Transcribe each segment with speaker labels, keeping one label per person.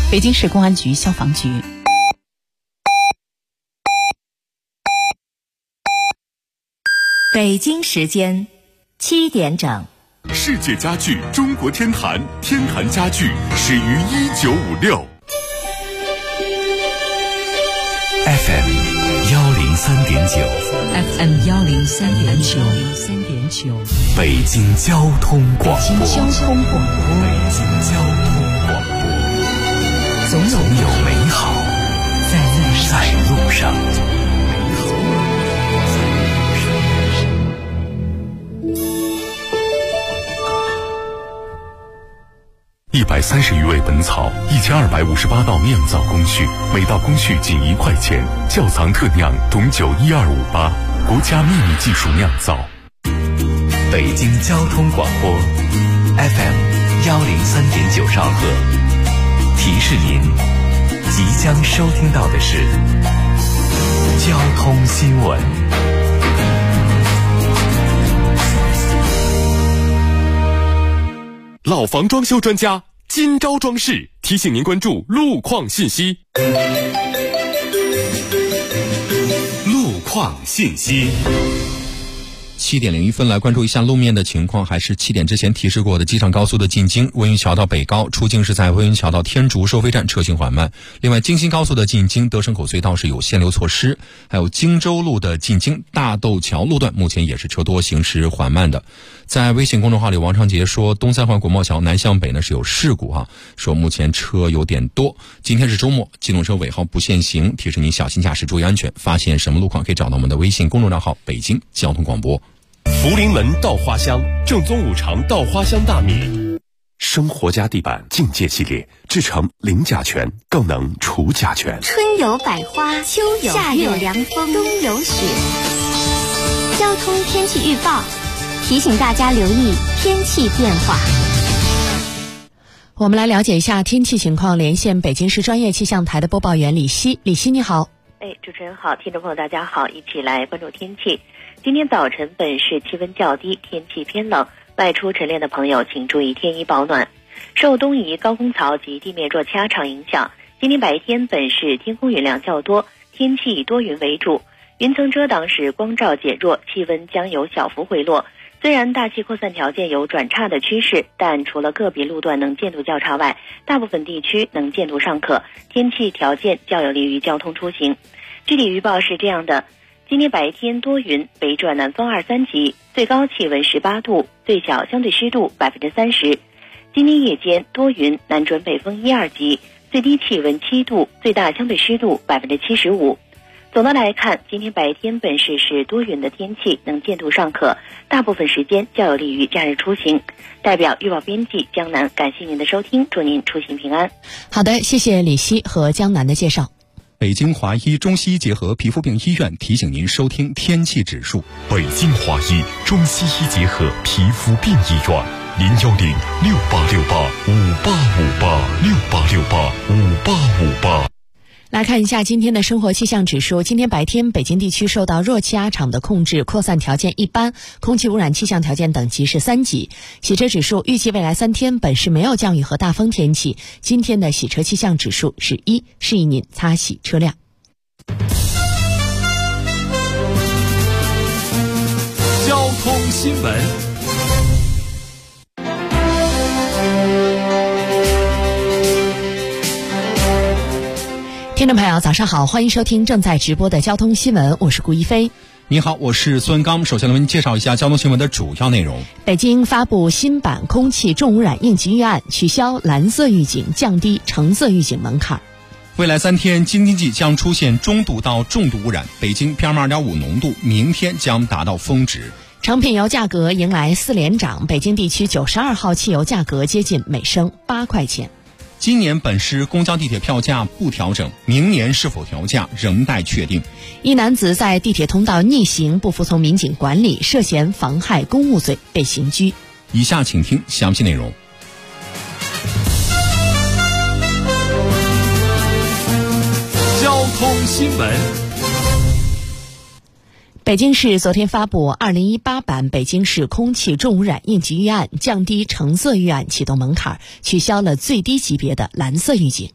Speaker 1: 北京市公安局消防局。
Speaker 2: 北京时间7点整。
Speaker 3: 世界家具中国天坛，天坛家具始于1956。
Speaker 4: FM 103.9，FM
Speaker 1: 103.9，
Speaker 4: 北京交通广播，
Speaker 1: 北京交通广播，
Speaker 4: 总有美好在路上。130余味本草，1258道酿造工序，每道工序仅1块钱。窖藏特酿董酒12588，国家秘密技术酿造。北京交通广播 FM 103.9兆赫，提示您即将收听到的是交通新闻。
Speaker 3: 老房装修专家今朝装饰提醒您关注路况信息。路况信息。
Speaker 5: 7点01分来关注一下路面的情况，还是7点之前提示过的机场高速的进京温榆桥到北高出境是在温榆桥到天竺收费站，车行缓慢。另外京新高速的进京德胜口隧道是有限流措施，还有荆州路的进京大窦桥路段目前也是车多，行驶缓慢的。在微信公众号里，王长杰说东三环国贸桥南向北呢是有事故说目前车有点多。今天是周末，机动车尾号不限行，提示您小心驾驶，注意安全。发现什么路况可以找到我们的微信公众账号北京交通广播。
Speaker 3: 福临门稻花香，正宗五常稻花香大米。生活家地板境界系列，制成零甲醛，更能除甲醛。
Speaker 6: 春有百花，秋有夏有凉风，冬有雪。交通天气预报提醒大家留意天气变化。
Speaker 2: 我们来了解一下天气情况，连线北京市专业气象台的播报员李希。李希你好。
Speaker 7: 主持人好，听众朋友大家好，一起来关注天气。今天早晨本市气温较低，天气偏冷，外出晨练的朋友请注意添衣保暖。受东移高空槽及地面弱气压场影响，今天白天本市天空云量较多，天气以多云为主，云层遮挡使光照减弱，气温将有小幅回落。虽然大气扩散条件有转差的趋势，但除了个别路段能见度较差外，大部分地区能见度尚可，天气条件较有利于交通出行。具体预报是这样的：今天白天多云，北转南风2、3级，最高气温18度，最小相对湿度30%。今天夜间多云，南转北风1、2级，最低气温7度，最大相对湿度75%。总的来看，今天白天本市是多云的天气，能见度尚可，大部分时间较有利于假日出行。代表预报编辑江南，感谢您的收听，祝您出行平安。
Speaker 2: 好的，谢谢李希和江南的介绍。
Speaker 5: 北京华医中西医结合皮肤病医院提醒您收听天气指数。
Speaker 3: 北京华医中西医结合皮肤病医院，0106868585858，68685858。
Speaker 2: 来看一下今天的生活气象指数。今天白天北京地区受到弱气压场的控制，扩散条件一般，空气污染气象条件等级是3级。洗车指数预计未来3天本市没有降雨和大风天气，今天的洗车气象指数是1，示意您擦洗车辆。
Speaker 3: 交通新闻。
Speaker 2: 听众朋友早上好，欢迎收听正在直播的交通新闻，我是顾一飞。
Speaker 5: 你好，我是孙刚。首先来为您介绍一下交通新闻的主要内容。
Speaker 2: 北京发布新版空气重污染应急预案，取消蓝色预警，降低橙色预警门槛。
Speaker 5: 未来3天京津冀将出现中度到重度污染，北京 PM2.5 浓度明天将达到峰值。
Speaker 2: 成品油价格迎来4连涨，北京地区92号汽油价格接近每升8块钱。
Speaker 5: 今年本市公交地铁票价不调整，明年是否调价仍待确定。
Speaker 2: 一男子在地铁通道逆行，不服从民警管理，涉嫌妨害公务罪被刑拘。
Speaker 5: 以下请听详细内容。
Speaker 3: 交通新闻。
Speaker 2: 北京市昨天发布2018版北京市空气重污染应急预案，降低橙色预案启动门槛，取消了最低级别的蓝色预警。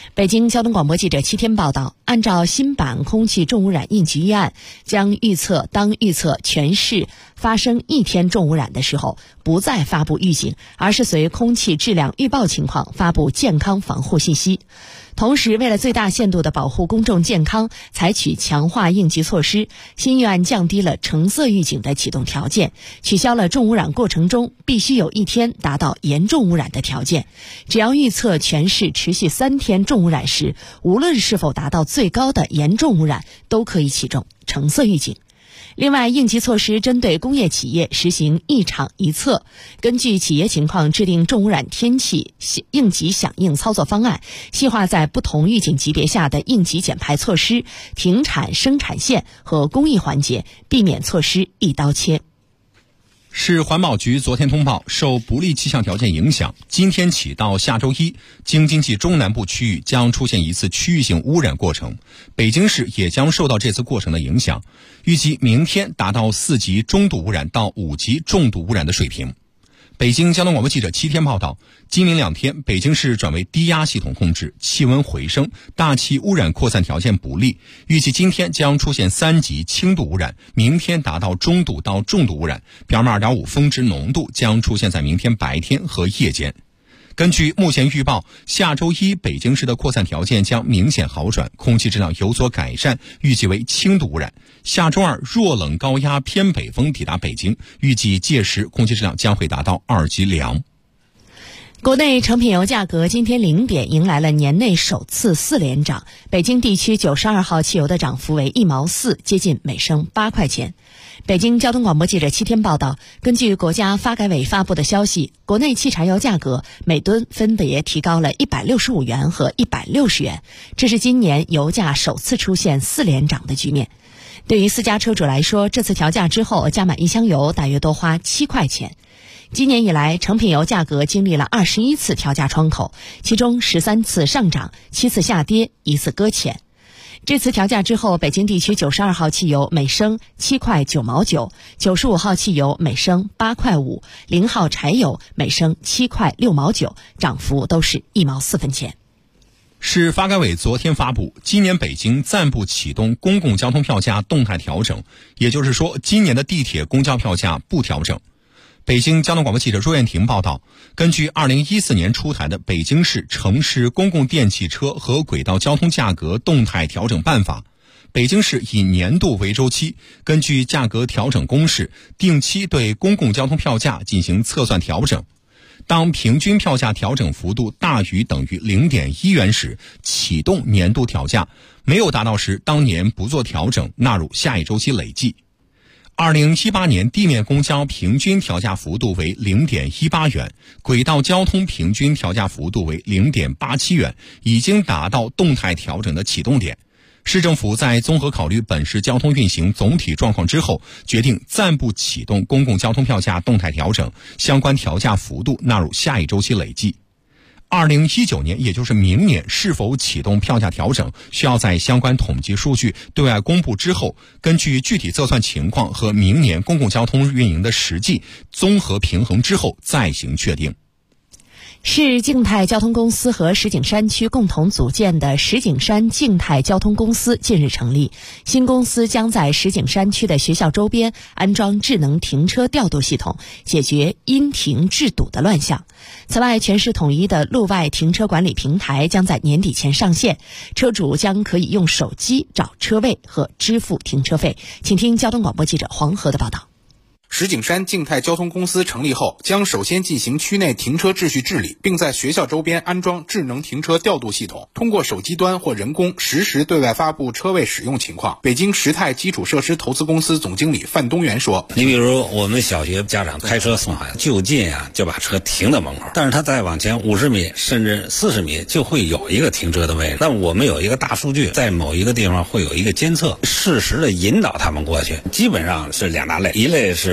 Speaker 2: 北京交通广播记者7天报道，按照新版空气重污染应急预案，将预测全市发生一天重污染的时候，不再发布预警，而是随空气质量预报情况发布健康防护信息。同时，为了最大限度地保护公众健康，采取强化应急措施，新预案降低了橙色预警的启动条件，取消了重污染过程中必须有1天达到严重污染的条件。只要预测全市持续3天重污染时，无论是否达到最高的严重污染，都可以启动橙色预警。另外，应急措施针对工业企业实行一厂一测，根据企业情况制定重污染天气应急响应操作方案，细化在不同预警级别下的应急减排措施，停产生产线和工艺环节，避免措施一刀切。
Speaker 5: 市环保局昨天通报，受不利气象条件影响，今天起到下周一，京津冀中南部区域将出现一次区域性污染过程，北京市也将受到这次过程的影响，预计明天达到4级中度污染到5级重度污染的水平。北京交通广播记者7天报道，今明2天，北京市转为低压系统控制，气温回升，大气污染扩散条件不利，预计今天将出现3级轻度污染，明天达到中度到重度污染，PM2.5峰值浓度将出现在明天白天和夜间。根据目前预报，下周一北京市的扩散条件将明显好转，空气质量有所改善，预计为轻度污染。下周二弱冷高压偏北风抵达北京，预计届时空气质量将会达到2级良。
Speaker 2: 国内成品油价格今天0点迎来了年内首次4连涨，北京地区92号汽油的涨幅为1毛4，接近每升8块钱。北京交通广播记者7天报道，根据国家发改委发布的消息，国内汽柴油价格每吨分别提高了165元和160元，这是今年油价首次出现4连涨的局面。对于私家车主来说，这次调价之后加满1箱油大约多花7块钱。今年以来，成品油价格经历了21次调价窗口，其中13次上涨，7次下跌，1次搁浅。这次调价之后，北京地区92号汽油每升7块9毛9， 95号汽油每升8块5， 0号柴油每升7块6毛9，涨幅都是1毛4分钱。
Speaker 5: 市发改委昨天发布，今年北京暂不启动公共交通票价动态调整，也就是说，今年的地铁公交票价不调整。北京交通广播记者若燕婷报道，根据2014年出台的《北京市城市公共电汽车和轨道交通价格动态调整办法》，北京市以年度为周期，根据价格调整公式，定期对公共交通票价进行测算调整。当平均票价调整幅度大于等于 0.1 元时，启动年度调价，没有达到时，当年不做调整，纳入下一周期累计。2018年地面公交平均调价幅度为 0.18 元，轨道交通平均调价幅度为 0.87 元，已经达到动态调整的启动点。市政府在综合考虑本市交通运行总体状况之后，决定暂不启动公共交通票价动态调整，相关调价幅度纳入下一周期累计。2019年，也就是明年是否启动票价调整，需要在相关统计数据对外公布之后，根据具体测算情况和明年公共交通运营的实际综合平衡之后再行确定。
Speaker 2: 市静态交通公司和石景山区共同组建的石景山静态交通公司近日成立，新公司将在石景山区的学校周边安装智能停车调度系统，解决因停制堵的乱象。此外，全市统一的路外停车管理平台将在年底前上线，车主将可以用手机找车位和支付停车费。请听交通广播记者黄河的报道。
Speaker 8: 石景山静态交通公司成立后，将首先进行区内停车秩序治理，并在学校周边安装智能停车调度系统，通过手机端或人工实时对外发布车位使用情况。北京时泰基础设施投资公司总经理范东元说：“
Speaker 9: 你比如我们小学家长开车送孩子，就近就把车停在门口，但是他再往前50米甚至40米就会有一个停车的位置。那我们有一个大数据，在某一个地方会有一个监测，适时的引导他们过去。基本上是2大类，一类是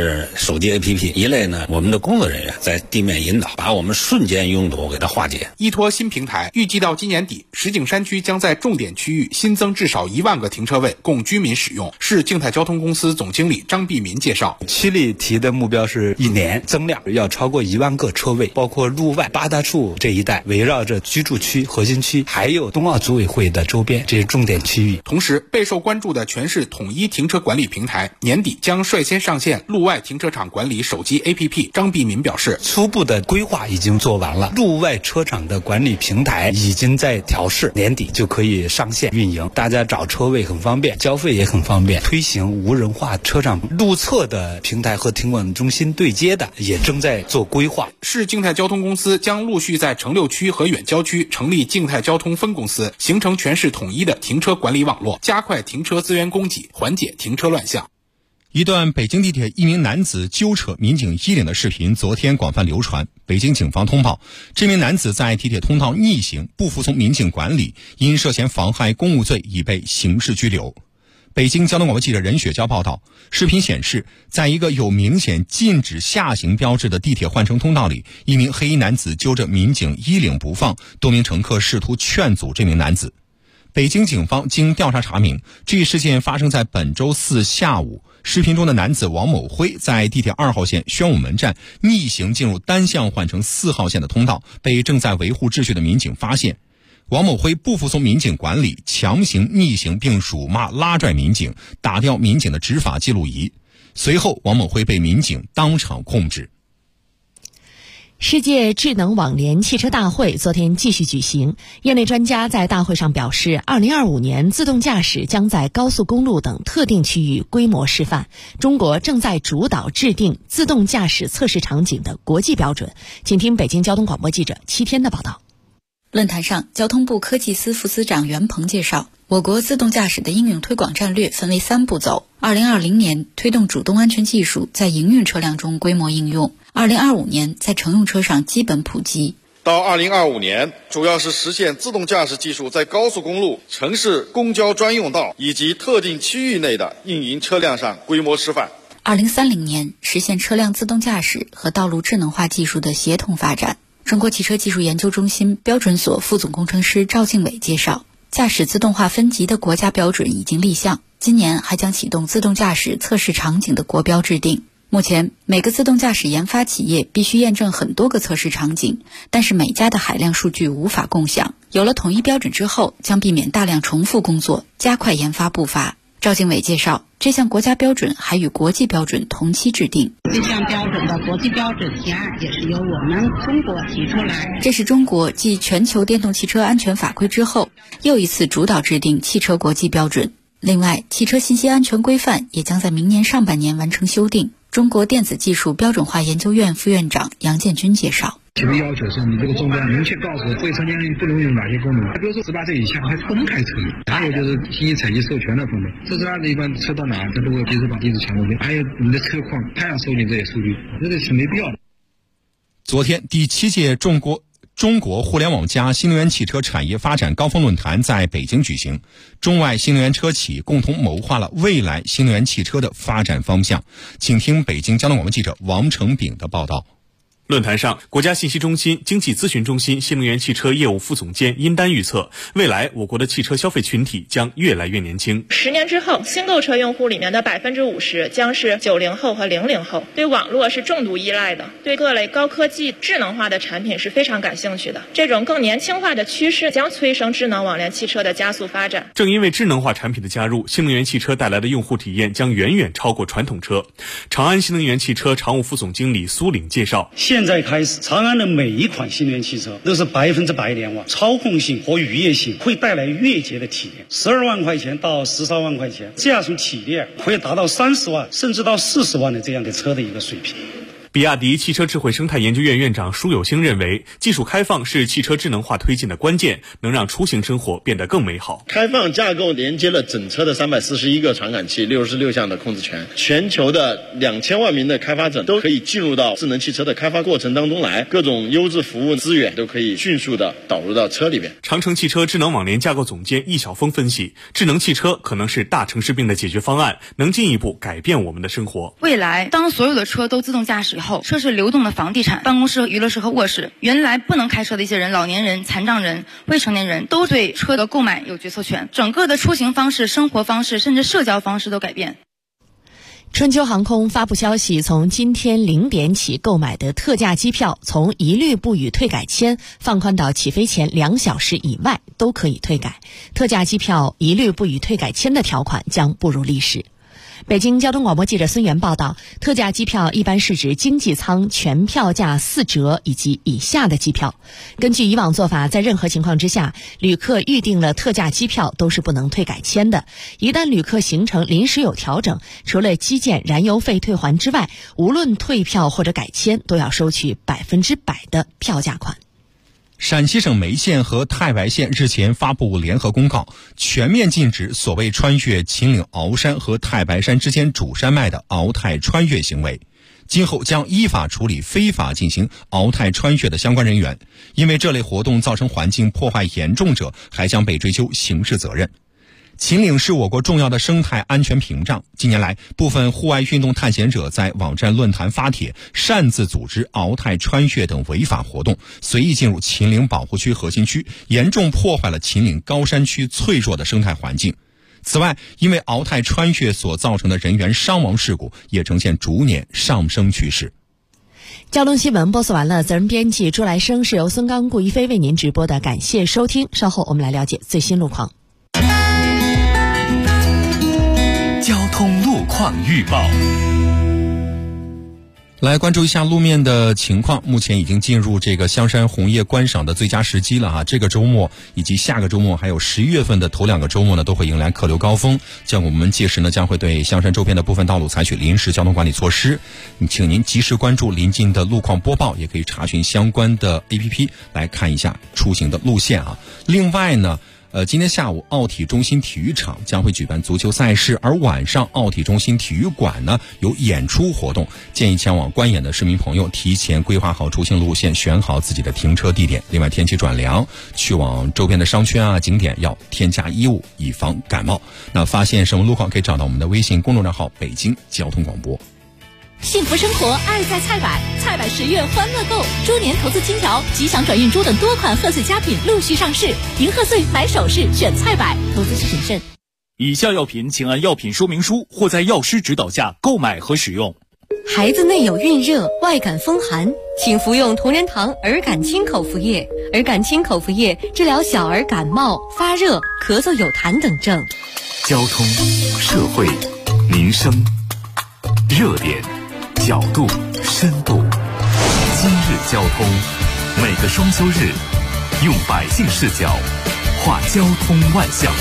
Speaker 9: 是手机 APP， 一类呢我们的工作人员在地面引导，把我们瞬间拥堵给它化解。
Speaker 8: 依托新平台，预计到今年底，石景山区将在重点区域新增至少1万个停车位供居民使用。市静态交通公司总经理张碧民介绍，
Speaker 10: 区里提的目标是1年增量要超过1万个车位，包括路外八大处这一带，围绕着居住区、核心区，还有冬奥组委会的周边这些重点区域。
Speaker 8: 同时，备受关注的全市统一停车管理平台年底将率先上线路外停车场管理手机 APP。张碧民表示，
Speaker 10: 初步的规划已经做完了，路外车场的管理平台已经在调试，年底就可以上线运营，大家找车位很方便，交费也很方便。推行无人化车场路侧的平台和停管中心对接的也正在做规划。
Speaker 8: 市静态交通公司将陆续在城6区和远郊区成立静态交通分公司，形成全市统一的停车管理网络，加快停车资源供给，缓解停车乱象。
Speaker 5: 一段北京地铁一名男子揪扯民警衣领的视频昨天广泛流传。北京警方通报，这名男子在地铁通道逆行，不服从民警管理，因涉嫌妨害公务罪已被刑事拘留。北京交通广播记者任雪娇报道，视频显示，在一个有明显禁止下行标志的地铁换乘通道里，一名黑衣男子揪着民警衣领不放，多名乘客试图劝阻这名男子。北京警方经调查查明，这一事件发生在本周4下午。视频中的男子王某辉在地铁2号线宣武门站逆行进入单向换乘4号线的通道，被正在维护秩序的民警发现。王某辉不服从民警管理，强行逆行并辱骂拉拽民警，打掉民警的执法记录仪。随后王某辉被民警当场控制。
Speaker 2: 世界智能网联汽车大会昨天继续举行，业内专家在大会上表示，2025年自动驾驶将在高速公路等特定区域规模示范。中国正在主导制定自动驾驶测试场景的国际标准。请听北京交通广播记者7天的报道。
Speaker 11: 论坛上，交通部科技司副司长袁鹏介绍，我国自动驾驶的应用推广战略分为3步走。2020年推动主动安全技术在营运车辆中规模应用，2025年在乘用车上基本普及。
Speaker 12: 到2025年，主要是实现自动驾驶技术在高速公路、城市公交专用道以及特定区域内的运营车辆上规模示范。
Speaker 11: 2030年实现车辆自动驾驶和道路智能化技术的协同发展。中国汽车技术研究中心标准所副总工程师赵敬伟介绍，驾驶自动化分级的国家标准已经立项，今年还将启动自动驾驶测试场景的国标制定。目前每个自动驾驶研发企业必须验证很多个测试场景，但是每家的海量数据无法共享。有了统一标准之后，将避免大量重复工作，加快研发步伐。赵敬伟介绍，这项国家标准还与国际标准同期制定。
Speaker 13: 这项标准的国际标准提案也是由我们中国提出来。
Speaker 11: 这是中国继全球电动汽车安全法规之后，又一次主导制定汽车国际标准。另外，汽车信息安全规范也将在明年上半年完成修订。中国电子技术标准化研究院副院长杨建军介绍，
Speaker 14: 其实要求是你这个终端明确告诉未成年人不能用哪些功能，比如说18岁以下还不能开车。还有就是信息采集授权的功能，这是它一般车到哪，它都会及时把地址抢过去。还有你的车况，它要收集这些数据，这是没必要的。
Speaker 5: 昨天第7届中国互联网加新能源汽车产业发展高峰论坛在北京举行，中外新能源车企共同谋划了未来新能源汽车的发展方向。请听北京交通广播记者王成炳的报道。
Speaker 15: 论坛上，国家信息中心经济咨询中心新能源汽车业务副总监殷丹预测，未来我国的汽车消费群体将越来越年轻。
Speaker 16: 10年之后，新购车用户里面的50%将是90后和00后，对网络是重度依赖的，对各类高科技智能化的产品是非常感兴趣的。这种更年轻化的趋势将催生智能网联汽车的加速发展。
Speaker 15: 正因为智能化产品的加入，新能源汽车带来的用户体验将远远超过传统车。长安新能源汽车常务副总经理苏岭介绍，
Speaker 17: 现在开始，长安的每一款新能源汽车都是100%联网，操控性和愉悦性会带来越捷的体验，12万块钱到13万块钱，这样体验会达到30万甚至到40万的这样的车的一个水平。
Speaker 15: 比亚迪汽车智慧生态研究院院长舒有兴认为，技术开放是汽车智能化推进的关键，能让出行生活变得更美好。
Speaker 18: 开放架构连接了整车的341个传感器，66项的控制权，全球的2000万名的开发者都可以进入到智能汽车的开发过程当中来，各种优质服务资源都可以迅速的导入到车里边。
Speaker 15: 长城汽车智能网联架构总监易晓峰分析，智能汽车可能是大城市病的解决方案，能进一步改变我们的生活。
Speaker 19: 未来当所有的车都自动驾驶以后，车是流动的房地产、办公室、娱乐室和卧室，原来不能开车的一些人，老年人、残障人、未成年人都对车的购买有决策权，整个的出行方式、生活方式甚至社交方式都改变。
Speaker 2: 春秋航空发布消息，从今天0点起购买的特价机票，从一律不予退改签放宽到起飞前2小时以外都可以退改。特价机票一律不予退改签的条款将步入历史。北京交通广播记者孙源报道，特价机票一般是指经济舱全票价4折以及以下的机票。根据以往做法，在任何情况之下，旅客预订了特价机票都是不能退改签的。一旦旅客行程临时有调整，除了机件燃油费退还之外，无论退票或者改签，都要收取100%的票价款。
Speaker 5: 陕西省眉县和太白县日前发布联合公告，全面禁止所谓穿越秦岭鳌山和太白山之间主山脉的鳌泰穿越行为，今后将依法处理非法进行鳌泰穿越的相关人员，因为这类活动造成环境破坏严重者，还将被追究刑事责任。秦岭是我国重要的生态安全屏障，近年来部分户外运动探险者在网站论坛发帖，擅自组织鳌泰穿越等违法活动，随意进入秦岭保护区核心区，严重破坏了秦岭高山区脆弱的生态环境。此外，因为鳌泰穿越所造成的人员伤亡事故也呈现逐年上升趋势。
Speaker 2: 交通新闻播送完了，责任编辑朱来生，是由孙刚、顾一飞为您直播的，感谢收听。稍后我们来了解最新路况。
Speaker 4: 交通路况预报，
Speaker 5: 来关注一下路面的情况。目前已经进入这个香山红叶观赏的最佳时机了哈。这个周末以及下个周末，还有11月份的头2个周末呢，都会迎来客流高峰。我们届时呢，将会对香山周边的部分道路采取临时交通管理措施。请您及时关注临近的路况播报，也可以查询相关的 APP 来看一下出行的路线啊。另外呢，今天下午奥体中心体育场将会举办足球赛事，而晚上奥体中心体育馆呢有演出活动，建议前往观演的市民朋友提前规划好出行路线，选好自己的停车地点。另外，天气转凉，去往周边的商圈啊景点要添加衣物，以防感冒。那发现什么路况可以找到我们的微信公众账号北京交通广播。
Speaker 1: 幸福生活爱在菜百，菜百10月欢乐购，猪年投资金条、吉祥转运猪等多款贺岁佳品陆续上市，迎贺岁买首饰选菜百，投资需谨慎。
Speaker 20: 以下药品请按药品说明书或在药师指导下购买和使用。
Speaker 21: 孩子内有孕热、外感风寒，请服用同仁堂儿感清口服液。儿感清口服液治疗小儿感冒、发热、咳嗽有痰等症。
Speaker 4: 交通、社会、民生、热点、角度、深度。今日交通，每个双休日，用百姓视角画交通万象。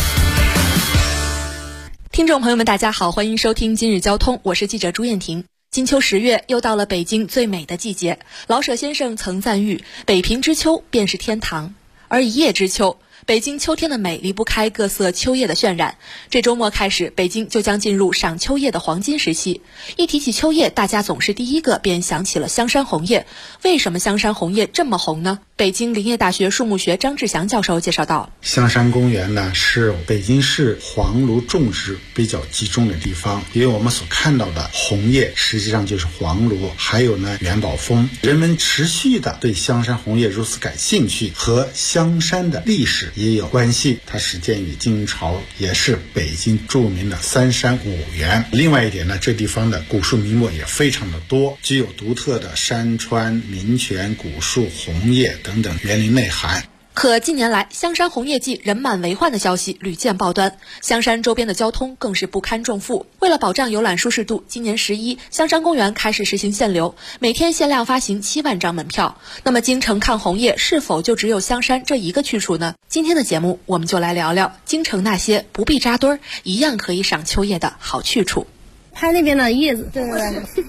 Speaker 22: 听众朋友们，大家好，欢迎收听今日交通，我是记者朱艳婷。金秋10月，又到了北京最美的季节。老舍先生曾赞誉，北平之秋便是天堂。而一叶知秋，北京秋天的美离不开各色秋叶的渲染。这周末开始，北京就将进入赏秋叶的黄金时期。一提起秋叶，大家总是第一个便想起了香山红叶。为什么香山红叶这么红呢？北京林业大学树木学张志祥教授介绍道，
Speaker 23: 香山公园呢是北京市黄芦种植比较集中的地方，因为我们所看到的红叶实际上就是黄芦，还有呢元宝枫。人们持续的对香山红叶如此感兴趣，和香山的历史也有关系。它始建于金朝，也是北京著名的三山五园。另外一点呢，这地方的古树名木也非常的多，具有独特的山川、民泉、古树、红叶等等园林内涵。
Speaker 22: 可近年来，香山红叶季人满为患的消息屡见报端，香山周边的交通更是不堪重负。为了保障游览舒适度，今年11，香山公园开始实行限流，每天限量发行7万张门票。那么京城看红叶是否就只有香山这一个去处呢？今天的节目我们就来聊聊京城那些不必扎堆儿，一样可以赏秋叶的好去处。
Speaker 3: 拍那边的叶子，对对对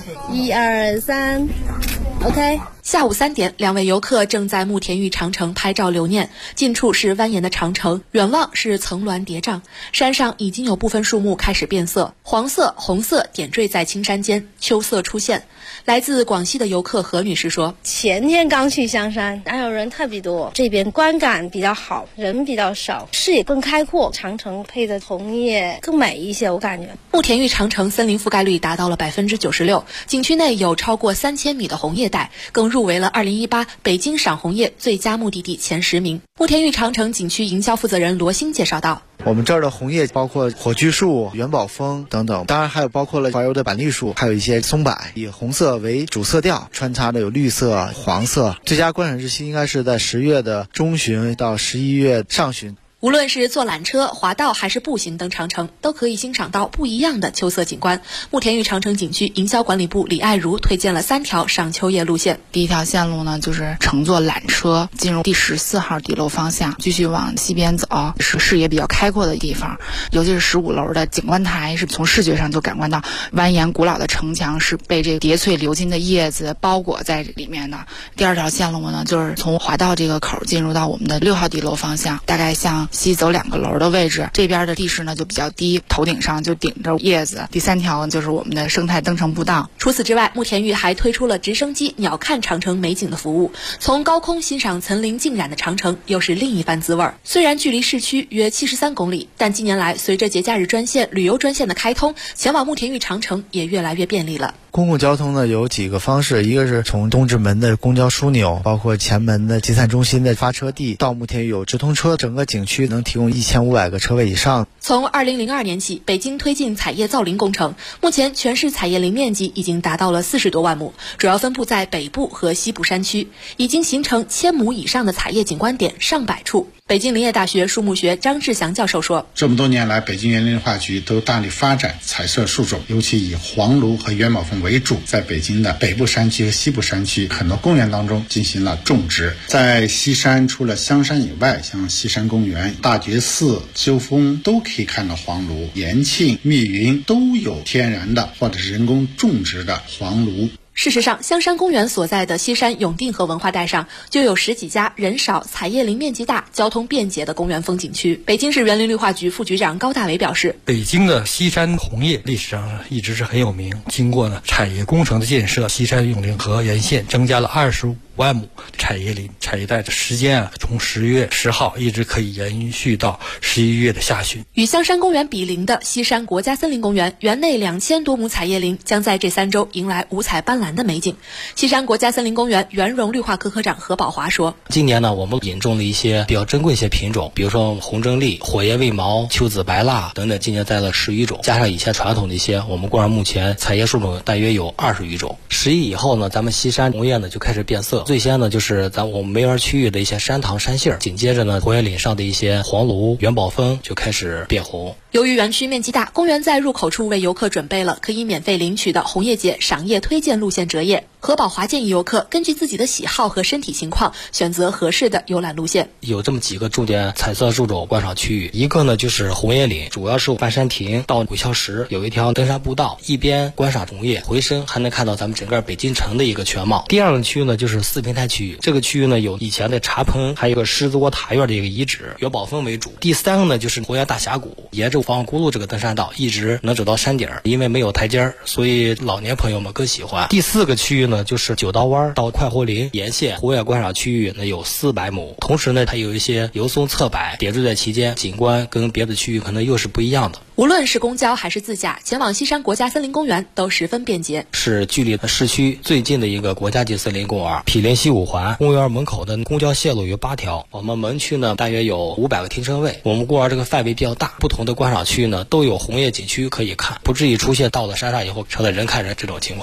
Speaker 3: ，1、2、3 ，OK。
Speaker 22: 下午3点，2位游客正在慕田峪长城拍照留念。近处是蜿蜒的长城，远望是层峦叠嶂。山上已经有部分树木开始变色，黄色、红色点缀在青山间，秋色出现。来自广西的游客何女士说：“
Speaker 3: 前天刚去香山，还有人特别多，这边观感比较好，人比较少，视野更开阔，长城配的红叶更美一些，我感觉。”
Speaker 22: 慕田峪长城森林覆盖率达到了96%，景区内有超过3000米的红叶带，更入围了2018北京赏红叶最佳目的地前10名。慕田峪长城景区营销负责人罗兴介绍道：“
Speaker 6: 我们这儿的红叶包括火炬树、元宝枫等等，当然还有包括了花油的板栗树，还有一些松柏，以红色为主色调，穿插的有绿色、黄色。最佳观赏日期应该是在10月的中旬到11月上旬。”
Speaker 22: 无论是坐缆车、滑道还是步行登长城，都可以欣赏到不一样的秋色景观。慕田峪长城景区营销管理部李爱如推荐了3条赏秋叶路线。
Speaker 7: 第一条线路呢，就是乘坐缆车进入第14号底楼方向，继续往西边走，是视野比较开阔的地方。尤其是15楼的景观台，是从视觉上就感官到蜿蜒古老的城墙是被这个叠翠鎏金的叶子包裹在里面的。第2条线路呢，就是从滑道这个口进入到我们的6号底楼方向，大概向西走2个楼的位置，这边的地势呢就比较低，头顶上就顶着叶子。第3条就是我们的生态登城步道。
Speaker 22: 除此之外，慕田峪还推出了直升机鸟瞰长城美景的服务，从高空欣赏层林尽染的长城，又是另一番滋味。虽然距离市区约73公里，但近年来随着节假日专线、旅游专线的开通，前往慕田峪长城也越来越便利了。
Speaker 6: 公共交通呢有几个方式，一个是从东直门的公交枢纽，包括前门的集散中心的发车地，到慕田峪有直通车，整个景区能提供1500个车位以上。
Speaker 22: 从2002年起，北京推进采叶造林工程，目前全市采叶林面积已经达到了40多万亩，主要分布在北部和西部山区，已经形成1000亩以上的采叶景观点上百处。北京林业大学树木学张志祥教授说：“
Speaker 23: 这么多年来，北京园林绿化局都大力发展彩色树种，尤其以黄芦和元宝枫为主，在北京的北部山区和西部山区很多公园当中进行了种植。在西山，除了香山以外，像西山公园、大觉寺、秋风都可以看到黄芦，延庆、密云都有天然的或者是人工种植的黄芦。”
Speaker 22: 事实上，香山公园所在的西山永定河文化带上就有10几家人少、采叶林面积大、交通便捷的公园风景区。北京市园林绿化局副局长高大伟表示：“
Speaker 24: 北京的西山红叶历史上一直是很有名，经过采叶工程的建设，西山永定河沿线增加了25万亩采叶林，采叶带的时间从10月10号一直可以延续到11月的下旬。”
Speaker 22: 与香山公园比邻的西山国家森林公园园内2000多亩采叶林将在这3周迎来五彩斑斓的美景。西山国家森林公园园容绿化科科长何宝华说：“
Speaker 25: 今年呢，我们引种了一些比较珍贵一些品种，比如说红针栗、火焰卫矛、秋子白蜡等等，今年带了10余种，加上以前传统的一些，我们公园目前采叶树种大约有20余种。11以后呢，咱们西山红叶呢就开始变色，最先呢就是我们梅园区域的一些山塘山杏，紧接着呢红叶岭上的一些黄芦、元宝枫就开始变红。
Speaker 22: 由于园区面积大，公园在入口处为游客准备了可以免费领取的红叶节赏叶推荐路线折页。何宝华建议游客根据自己的喜好和身体情况选择合适的游览路线。
Speaker 25: 有这么几个重点彩色树种观赏区域，一个呢就是红叶岭，主要是翻山亭到鬼窍石有一条登山步道，一边观赏红叶，回身还能看到咱们整个北京城的一个全貌。第二个区域呢就是四平台区域，这个区域呢有以前的茶棚，还有个狮子窝塔院的一个遗址，元宝枫为主。第三个呢就是红叶大峡谷，沿着防古路这个登山道一直能走到山顶，因为没有台阶，所以老年朋友们更喜欢。第四个区域呢就是九道湾到快活林沿线红叶观赏区域呢有400亩，同时呢它有一些油松侧柏叠缀在其间，景观跟别的区域可能又是不一样的。
Speaker 22: 无论是公交还是自驾，前往西山国家森林公园都十分便捷。
Speaker 25: 是距离市区最近的一个国家级森林公园，毗邻西五环。公园门口的公交线路有8条，我们门区呢大约有500个停车位。我们公园这个范围比较大，不同的观赏区呢都有红叶景区可以看，不至于出现到了山上以后成了人看人这种情况。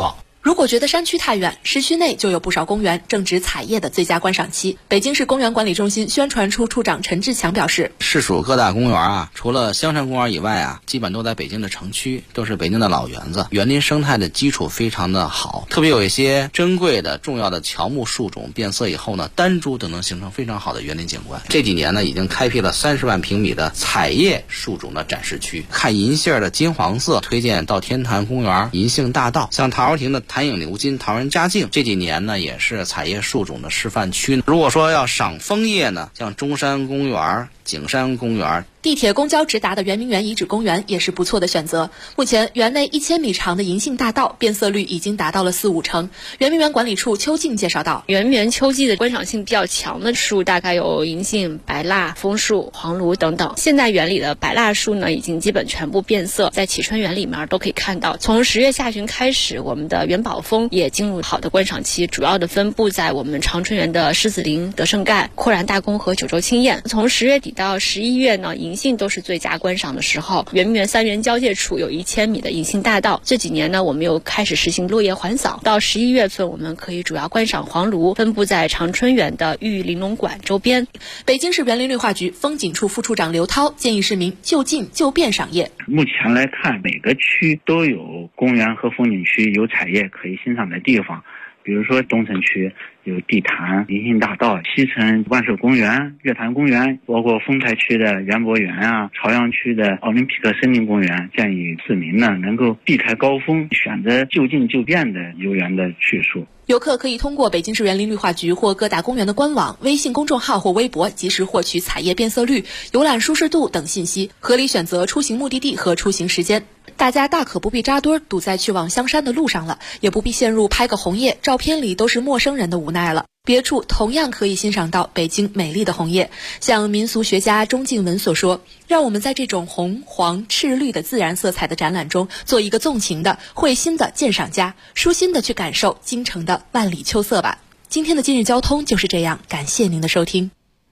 Speaker 22: 如果觉得山区太远，市区内就有不少公园正值采叶的最佳观赏期。北京市公园管理中心宣传处处长陈志强表示，
Speaker 8: 市属各大公园除了香山公园以外基本都在北京的城区，都是北京的老园子，园林生态的基础非常的好，特别有一些珍贵的重要的乔木树种变色以后单株都能形成非常好的园林景观。这几年已经开辟了30万平米的采叶树种的展示区，看银杏的金黄色，推荐到天坛公园银杏大道，像陶然亭的潭影牛津、陶然佳境，这几年也是采叶树种的示范区。如果说要赏枫叶像中山公园、景山公园，
Speaker 22: 地铁公交直达的圆明园遗址公园也是不错的选择。目前园内1000米长的银杏大道变色率已经达到了4、5成。圆明园管理处邱静介绍到，
Speaker 9: 圆明园秋季的观赏性比较强的树大概有银杏、白蜡、枫树、黄芦等等。现在园里的白蜡树已经基本全部变色，在启春园里面都可以看到。从10月下旬开始，我们的元宝枫也进入好的观赏期，主要的分布在我们长春园的狮子林、德胜盖、阔然大宫和九州青燕。从10月底到11月银杏都是最佳观赏的时候。圆明园3园交界处有1000米的银杏大道，这几年我们又开始实行落叶环扫，到11月份我们可以主要观赏黄芦，分布在长春园的玉玲珑馆周边。
Speaker 22: 北京市园林绿化局风景处副处长刘涛建议市民就近就便赏叶。
Speaker 10: 目前来看，每个区都有公园和风景区有采叶可以欣赏的地方，比如说东城区有地坛、银杏大道，西城万寿公园、月坛公园，包括丰台区的园博园朝阳区的奥林匹克森林公园，建议市民能够避开高峰，选择就近就便的游园的去处。
Speaker 22: 游客可以通过北京市园林绿化局或各大公园的官网、微信公众号或微博及时获取采叶变色率、游览舒适度等信息，合理选择出行目的地和出行时间。大家大可不必扎堆堵在去往香山的路上了，也不必陷入拍个红叶照片里都是陌生人的无奈了。别处同样可以欣赏到北京美丽的红叶。像民俗学家钟敬文所说，让我们在这种红、黄、赤、绿的自然色彩的展览中，做一个纵情的、会心的鉴赏家，舒心的去感受京城的万里秋色吧。今天的今日交通就是这样，感谢您的收听。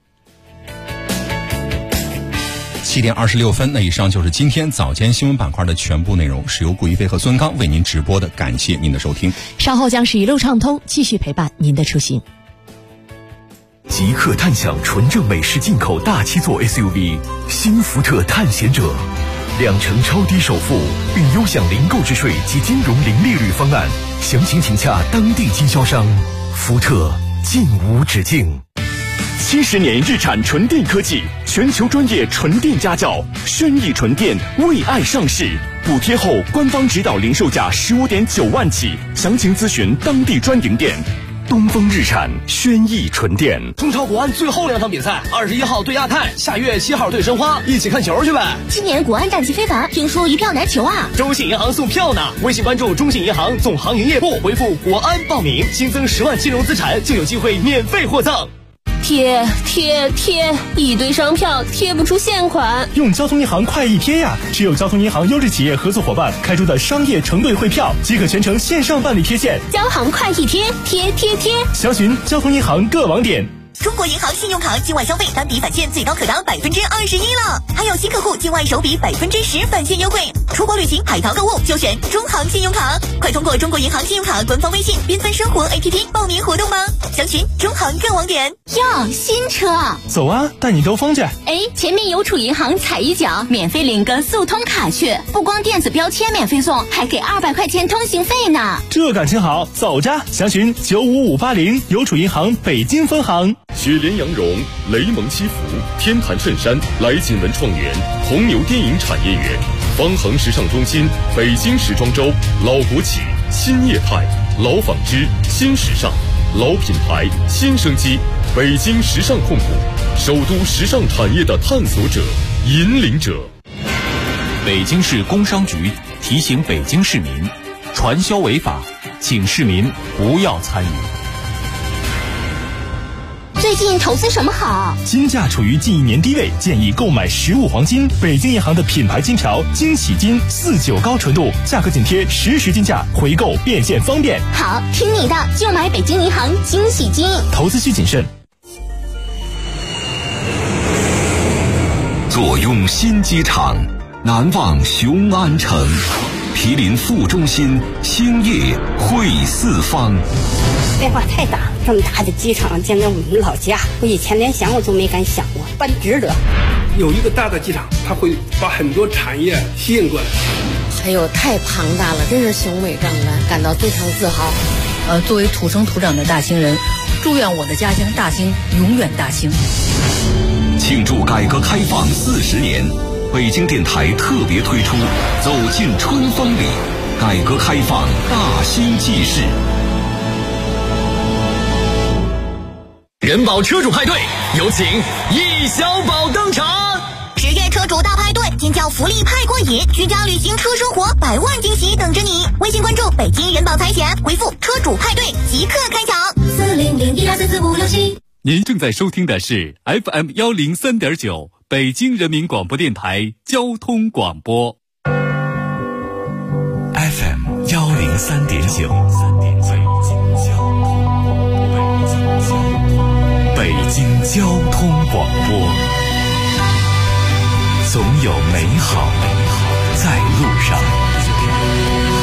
Speaker 5: 7点26分，那以上就是今天早间新闻板块的全部内容，是由顾一飞和孙刚为您直播的，感谢您的收听。
Speaker 2: 稍后将是一路畅通，继续陪伴您的出行。
Speaker 12: 即刻探享纯正美式进口大7座 SUV 新福特探险者，2成超低首付，并优享零购置税及金融零利率方案，详情请洽当地经销商。福特进无止境。70年日产纯电科技，全球专业纯电家教，轩逸纯电为爱上市，补贴后官方指导零售价15.9万起，详情咨询当地专营店。东风日产轩逸纯电。
Speaker 13: 中超国安最后2场比赛，21号对亚太，下月7号对申花，一起看球去呗。
Speaker 26: 今年国安战绩非凡，听说一票难求啊！
Speaker 13: 中信银行送票呢，微信关注中信银行总行营业部，回复国安报名，新增10万金融资产就有机会免费获赠。
Speaker 26: 贴，一堆商票贴不出现款，
Speaker 27: 用交通银行快易贴呀！只有交通银行优质企业合作伙伴开出的商业承兑汇票，即可全程线上办理贴现。
Speaker 26: 交行快易贴，贴，
Speaker 27: 详询交通银行各网点。
Speaker 26: 中国银行信用卡境外消费单笔返现最高可达21%了，还有新客户境外首笔10%返现优惠。出国旅行、海淘购物就选中行信用卡，快通过中国银行信用卡官方微信缤纷生活 APP 报名活动吧，详询中行各网点。 哟，新车，
Speaker 27: 走啊，带你兜风去。
Speaker 26: 前面邮储银行踩一脚，免费领个速通卡去，不光电子标签免费送，还给200块钱通行费呢。
Speaker 27: 这感情好，走着，详询95580邮储银行北京分行。
Speaker 12: 雪莲羊绒、雷蒙西服、天坛衬衫、来锦文创园、红牛电影产业园、方恒时尚中心、北京时装周、老国企、新业态、老纺织、新时尚、老品牌、新生机，北京时尚控股，首都时尚产业的探索者、引领者。
Speaker 20: 北京市工商局提醒北京市民，传销违法，请市民不要参与。
Speaker 26: 最近投资什么好？
Speaker 27: 金价处于近1年低位，建议购买实物黄金。北京银行的品牌金条惊喜金49高纯度，价格紧贴实时金价，回购变现方便。
Speaker 26: 好，听你的，就买北京银行惊喜金。
Speaker 27: 投资需谨慎。
Speaker 12: 坐拥新机场，难忘雄安城。 毗邻副中心，星夜会四方。
Speaker 11: 变化太大，这么大的机场建在我们老家，我以前连想我都没敢想过，办值得。
Speaker 14: 有一个大的机场，它会把很多产业吸引过来。
Speaker 15: 还有太庞大了，真是雄伟壮观，感到非常自豪。
Speaker 16: 作为土生土长的大兴人，祝愿我的家乡大兴永远大兴。
Speaker 12: 庆祝改革开放40年，北京电台特别推出《走进春风里》，改革开放大兴纪事。
Speaker 13: 人保车主派对，有请易小宝登场。
Speaker 26: 10月车主大派对，尖叫福利派过瘾，居家旅行车生活100万惊喜等着你。微信关注北京人保财险，回复车主派对即刻开抢。40012444567。
Speaker 17: 您正在收听的是 FM 103.9北京人民广播电台交通广播。
Speaker 12: FM 103.9，北京交通广播，总有美好在路上。